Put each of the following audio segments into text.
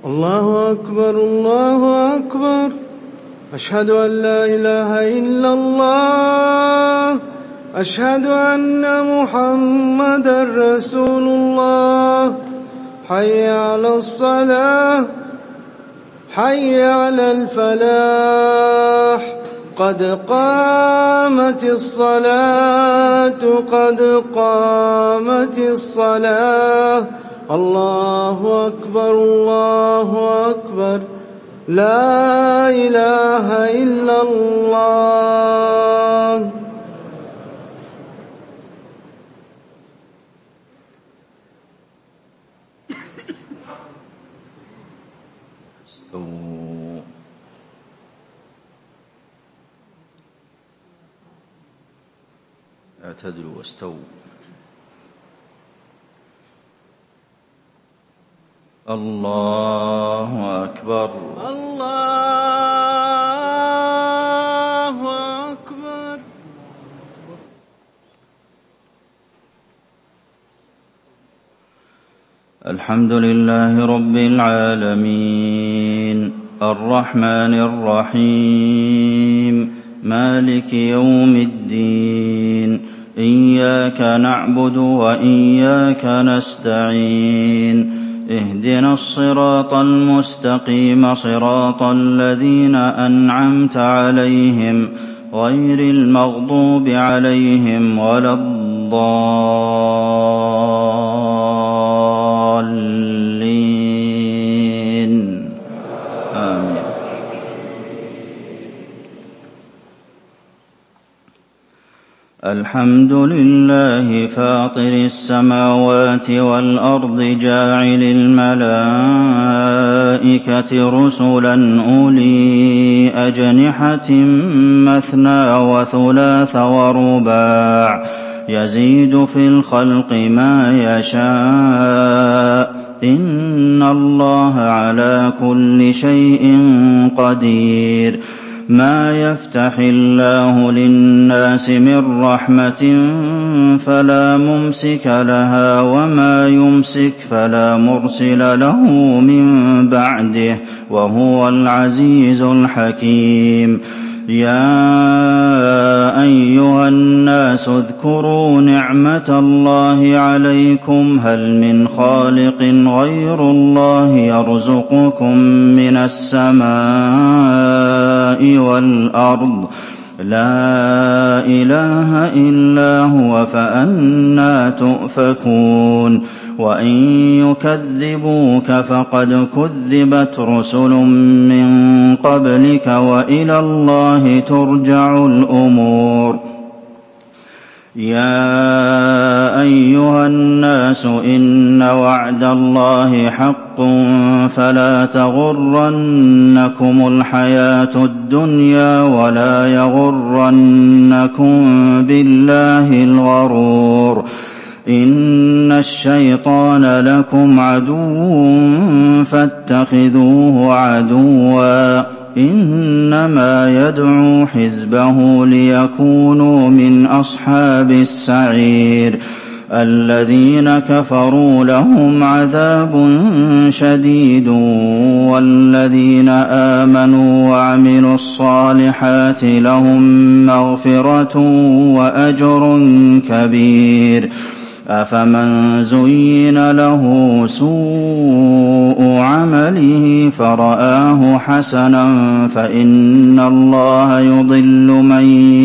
الله أكبر الله أكبر. أشهد أن لا إله إلا الله. أشهد أن محمدا رسول الله. حي على الصلاة، حي على الفلاح، قد قامت الصلاة، قد قامت الصلاة. الله أكبر الله أكبر. لا إله إلا الله. استووا. اعتدلوا واستووا. الله أكبر الله أكبر. الحمد لله رب العالمين الرحمن الرحيم مالك يوم الدين إياك نعبد وإياك نستعين اهدنا الصراط المستقيم صراط الذين أنعمت عليهم غير المغضوب عليهم ولا الضالين آمين. الحمد لله فاطر السماوات والأرض جاعل الملائكة رسلا أولي أجنحة مثنى وثلاث ورباع يزيد في الخلق ما يشاء إن الله على كل شيء قدير. ما يفتح الله للناس من رحمة فلا ممسك لها وما يمسك فلا مرسل له من بعده وهو العزيز الحكيم. يا أيها الناس اذكروا نعمة الله عليكم هل من خالق غير الله يرزقكم من السماء والأرض لا إله إلا هو فأنى تؤفكون. وإن يكذبوك فقد كذبت رسل من قبلك وإلى الله ترجع الأمور. يا أيها الناس إن وعد الله حق فلا تغرنكم الحياة الدنيا ولا يغرنكم بالله الغرور. إن الشيطان لكم عدو فاتخذوه عدوا إنما يدعو حزبه ليكونوا من أصحاب السعير. الذين كفروا لهم عذاب شديد والذين آمنوا وعملوا الصالحات لهم مغفرة وأجر كبير. أفمن زين له سوء عمله فرآه حسنا فإن الله يضل من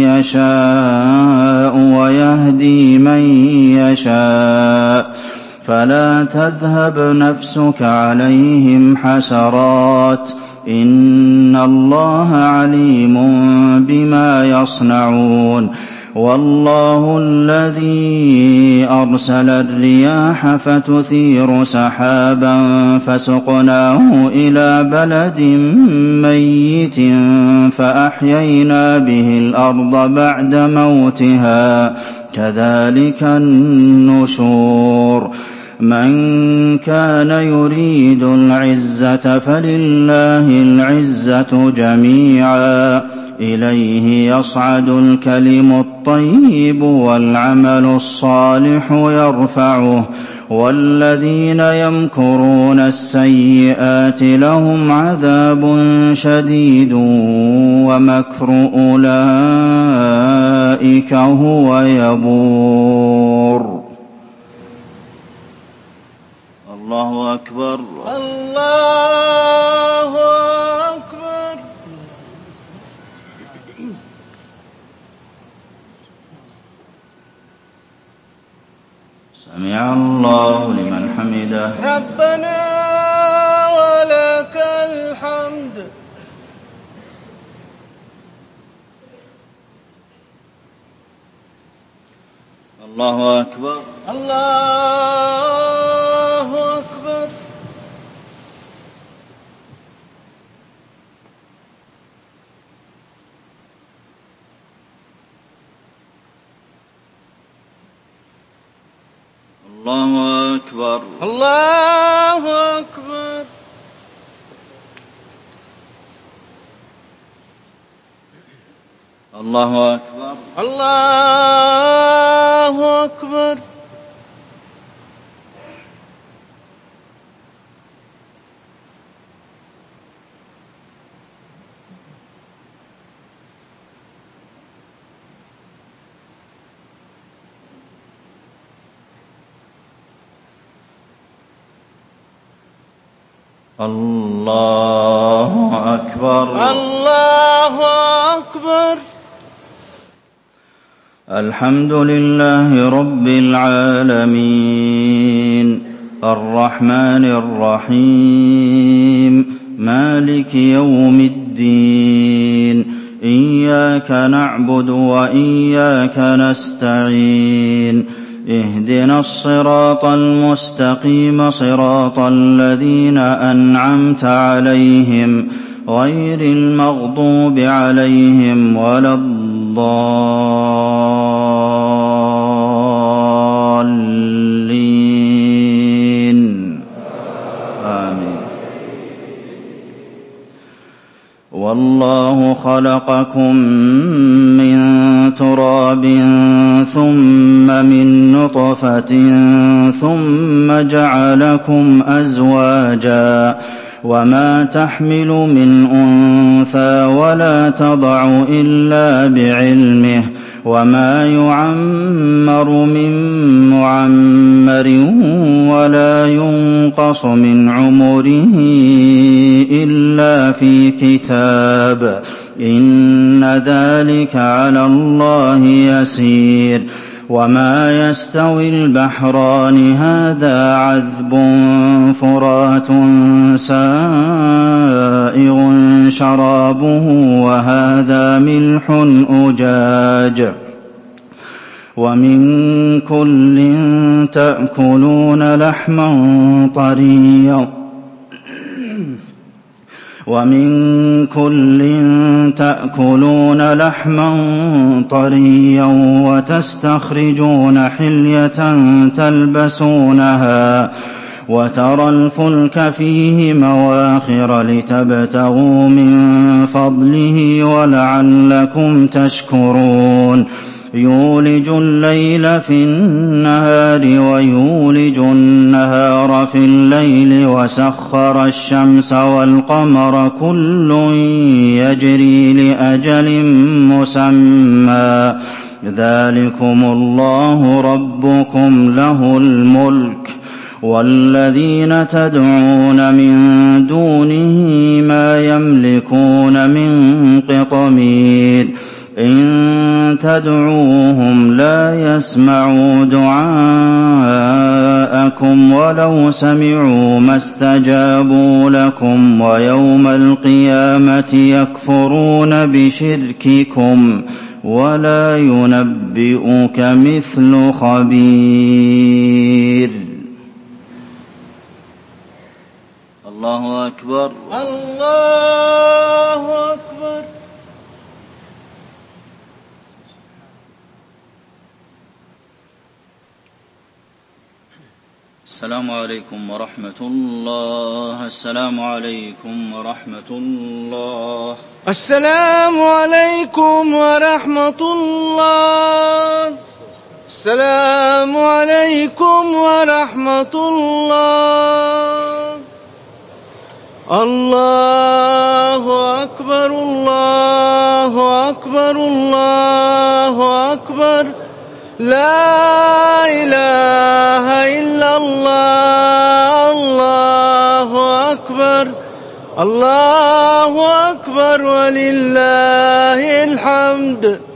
يشاء ويهدي من يشاء فلا تذهب نفسك عليهم حسرات إن الله عليم بما يصنعون. والله الذي أرسل الرياح فتثير سحابا فسقناه إلى بلد ميت فأحيينا به الأرض بعد موتها كذلك النشور. من كان يريد العزة فلله العزة جميعا إليه يصعد الكلم الطيب والعمل الصالح يرفعه والذين يمكرون السيئات لهم عذاب شديد ومكر أولئك هو يبور. الله أكبر. الله أكبر. سمع الله لمن حمده. ربنا ولك الحمد. الله أكبر. الله أكبر. الله أكبر. الله أكبر. الله أكبر. الله أكبر. الله أكبر. الله أكبر. الحمد لله رب العالمين الرحمن الرحيم مالك يوم الدين إياك نعبد وإياك نستعين اهدنا الصراط المستقيم صراط الذين أنعمت عليهم غير المغضوب عليهم ولا الضالين آمين. والله خلقكم من تراب ثم من نطفة ثم جعلكم أزواجا وما تحمل من أنثى ولا تضع إلا بعلمه وما يعمر من معمر ولا ينقص من عمره إلا في كتاب إن ذلك على الله يسير. وما يستوي البحران هذا عذب فرات سائغ شرابه وهذا ملح أجاج ومن كل تأكلون لحما طريا وتستخرجون حلية تلبسونها وترى الفلك فيه مواخر لتبتغوا من فضله ولعلكم تشكرون. يولج الليل في النهار ويولج النهار في الليل وسخر الشمس والقمر كل يجري لأجل مسمى ذلكم الله ربكم له الملك والذين تدعون من دونه ما يملكون من قطمير إن تدعوهم لا يسمعوا دعاءكم ولو سمعوا ما استجابوا لكم ويوم القيامة يكفرون بشرككم ولا ينبئك مثل خبير. الله أكبر. الله أكبر. السلام عليكم ورحمة الله. السلام عليكم ورحمة الله. السلام عليكم ورحمة الله. السلام عليكم ورحمة الله. الله أكبر الله أكبر الله أكبر. لا إله إلا الله. الله أكبر الله أكبر ولله الحمد.